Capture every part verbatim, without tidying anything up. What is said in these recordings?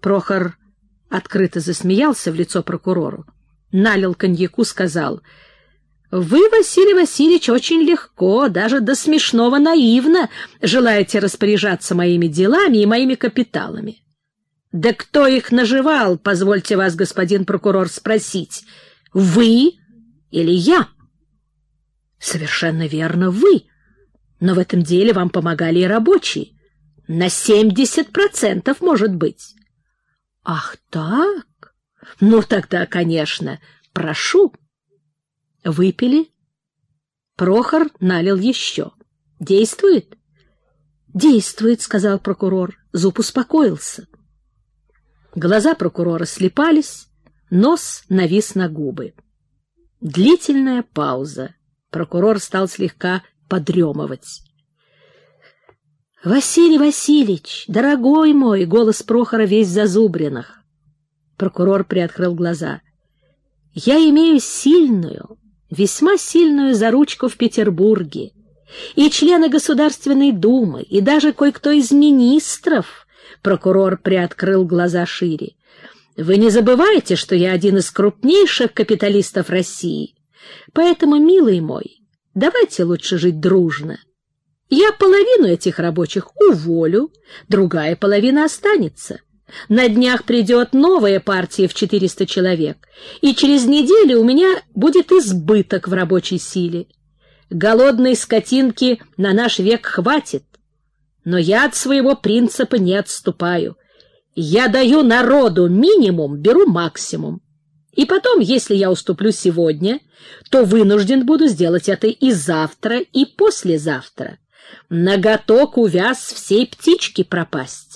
Прохор открыто засмеялся в лицо прокурору, налил коньяку, сказал: «Вы, Василий Васильевич, очень легко, даже до смешного наивно желаете распоряжаться моими делами и моими капиталами. Да кто их наживал, позвольте вас, господин прокурор, спросить, вы или я?» «Совершенно верно, вы. Но в этом деле вам помогали и рабочие. На семьдесят процентов, может быть». «Ах так? Ну, тогда, конечно, прошу». Выпили. Прохор налил еще. «Действует?» «Действует», — сказал прокурор. Зуб успокоился. Глаза прокурора слипались, нос навис на губы. Длительная пауза. Прокурор стал слегка подремывать. «Василий Васильевич, дорогой мой!» — голос Прохора весь в зазубринах. Прокурор приоткрыл глаза. «Я имею сильную, весьма сильную заручку в Петербурге, и члены Государственной Думы, и даже кое-кто из министров». Прокурор приоткрыл глаза шире. «Вы не забывайте, что я один из крупнейших капиталистов России, поэтому, милый мой, давайте лучше жить дружно. Я половину этих рабочих уволю, другая половина останется. На днях придет новая партия в четыреста человек, и через неделю у меня будет избыток в рабочей силе. Голодной скотинки на наш век хватит, но я от своего принципа не отступаю. Я даю народу минимум, беру максимум. И потом, если я уступлю сегодня, то вынужден буду сделать это и завтра, и послезавтра. Наготок увяз всей птички пропасть».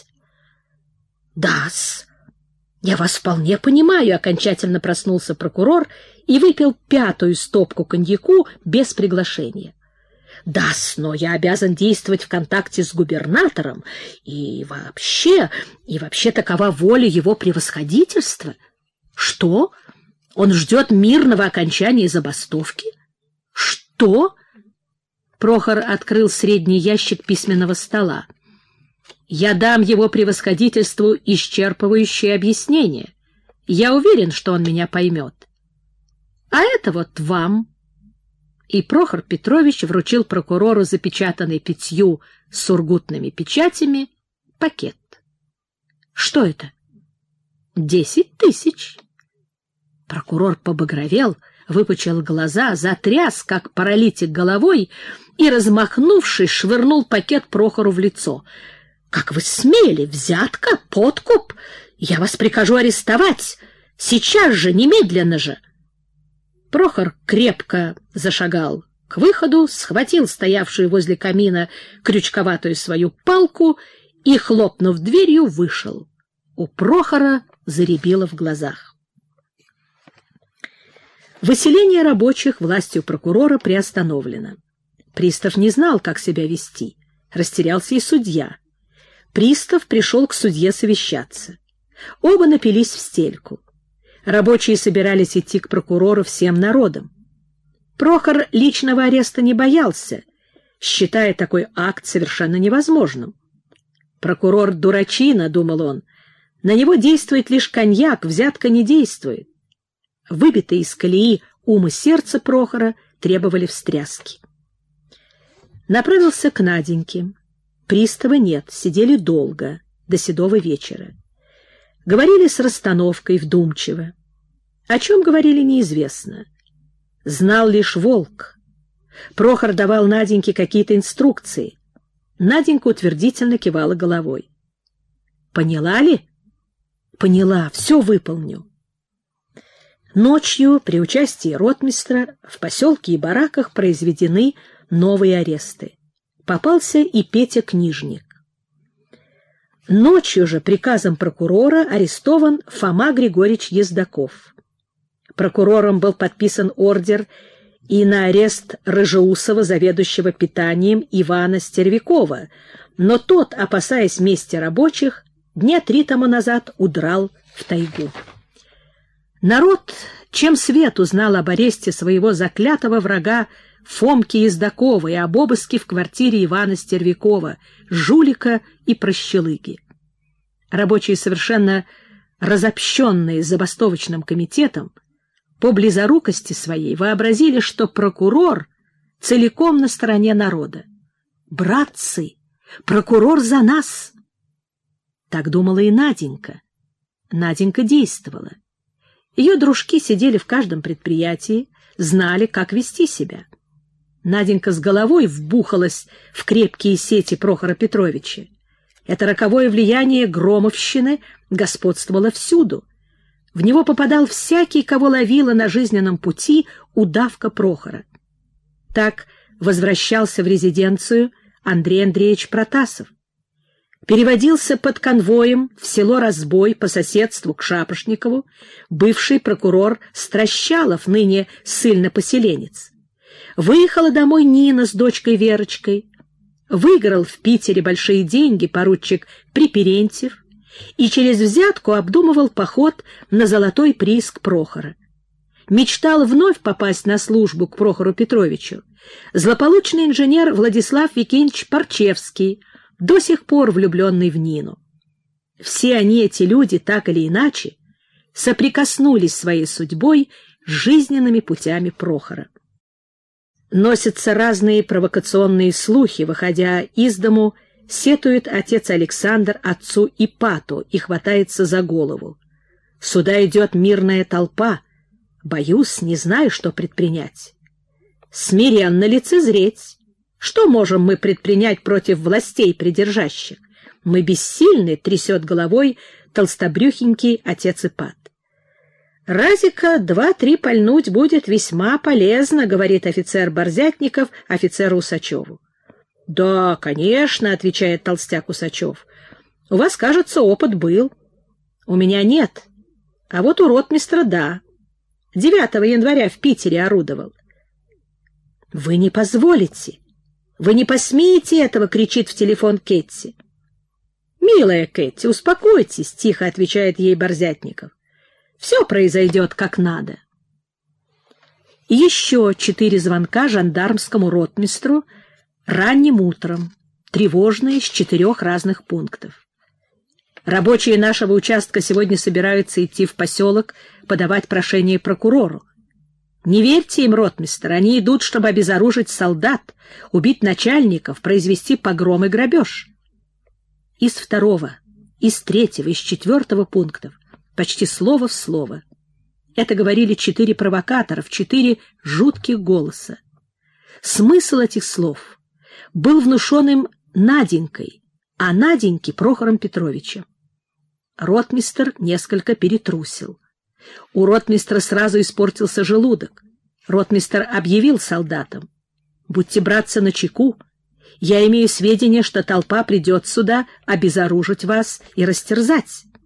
«Да-с, я вас вполне понимаю», — окончательно проснулся прокурор и выпил пятую стопку коньяку без приглашения. «Да-с, но я обязан действовать в контакте с губернатором, и вообще, и вообще такова воля его превосходительства». «Что? Он ждет мирного окончания забастовки?» «Что?» Прохор открыл средний ящик письменного стола. «Я дам его превосходительству исчерпывающее объяснение. Я уверен, что он меня поймет. А это вот вам». И Прохор Петрович вручил прокурору запечатанный пятью сургутными печатями пакет. «Что это?» «Десять тысяч». Прокурор побагровел, выпучил глаза, затряс, как паралитик, головой и, размахнувшись, швырнул пакет Прохору в лицо. «Как вы смели? Взятка? Подкуп? Я вас прикажу арестовать! Сейчас же, немедленно же!» Прохор крепко зашагал к выходу, схватил стоявшую возле камина крючковатую свою палку и, хлопнув дверью, вышел. У Прохора зарябило в глазах. Выселение рабочих властью прокурора приостановлено. Пристав не знал, как себя вести. Растерялся и судья. Пристав пришел к судье совещаться. Оба напились в стельку. Рабочие собирались идти к прокурору всем народом. Прохор личного ареста не боялся, считая такой акт совершенно невозможным. «Прокурор дурачина», — думал он, — «на него действует лишь коньяк, взятка не действует». Выбитые из колеи ум и сердце Прохора требовали встряски. Направился к Наденьке. Пристава нет, сидели долго, до седого вечера. Говорили с расстановкой, вдумчиво. О чем говорили, неизвестно. Знал лишь Волк. Прохор давал Наденьке какие-то инструкции. Наденька утвердительно кивала головой. «Поняла ли?» «Поняла, все выполню». Ночью при участии ротмистра в поселке и бараках произведены новые аресты. Попался и Петя Книжник. Ночью же приказом прокурора арестован Фома Григорьевич Ездаков. Прокурором был подписан ордер и на арест Рыжеусова, заведующего питанием Ивана Стервякова, но тот, опасаясь мести рабочих, дня три тому назад удрал в тайгу. Народ, чем свет узнал об аресте своего заклятого врага Фомки Ездакова и об обыске в квартире Ивана Стервякова, жулика и прощелыги. Рабочие, совершенно разобщенные забастовочным комитетом, по близорукости своей вообразили, что прокурор целиком на стороне народа. «Братцы, прокурор за нас!» Так думала и Наденька. Наденька действовала. Ее дружки сидели в каждом предприятии, знали, как вести себя. Наденька с головой вбухалась в крепкие сети Прохора Петровича. Это роковое влияние громовщины господствовало всюду. В него попадал всякий, кого ловила на жизненном пути удавка Прохора. Так возвращался в резиденцию Андрей Андреевич Протасов. Переводился под конвоем в село Разбой по соседству к Шапошникову бывший прокурор Стращалов, ныне ссыльно-поселенец. Выехала домой Нина с дочкой Верочкой. Выиграл в Питере большие деньги поручик Приперентьев и через взятку обдумывал поход на золотой прииск Прохора. Мечтал вновь попасть на службу к Прохору Петровичу злополучный инженер Владислав Викентьевич Парчевский, до сих пор влюбленный в Нину. Все они, эти люди, так или иначе, соприкоснулись своей судьбой с жизненными путями Прохора. Носятся разные провокационные слухи, выходя из дому, сетует отец Александр отцу Ипату и хватается за голову. Сюда идет мирная толпа. Боюсь, не знаю, что предпринять. Смиренно лицезреть. Что можем мы предпринять против властей придержащих? Мы бессильны, трясет головой толстобрюхенький отец Ипат. Разика два-три пальнуть будет весьма полезно, говорит офицер Борзятников офицеру Усачеву. Да, конечно, отвечает толстяк Усачев. У вас, кажется, опыт был. У меня нет. А вот у ротмистра да. девятого января в Питере орудовал. Вы не позволите. Вы не посмеете этого, кричит в телефон Кетти. Милая Кетти, успокойтесь, тихо отвечает ей Борзятников. Все произойдет как надо. Еще четыре звонка жандармскому ротмистру ранним утром, тревожные, с четырех разных пунктов. Рабочие нашего участка сегодня собираются идти в поселок подавать прошение прокурору. Не верьте им, ротмистр, они идут, чтобы обезоружить солдат, убить начальников, произвести погром и грабеж. Из второго, из третьего, из четвертого пунктов почти слово в слово. Это говорили четыре провокаторов, четыре жутких голоса. Смысл этих слов был внушен им Наденькой, а Наденьке Прохором Петровичем. Ротмистр несколько перетрусил. У ротмистра сразу испортился желудок. Ротмистр объявил солдатам: «Будьте, братцы, начеку. Я имею сведения, что толпа придет сюда обезоружить вас и растерзать».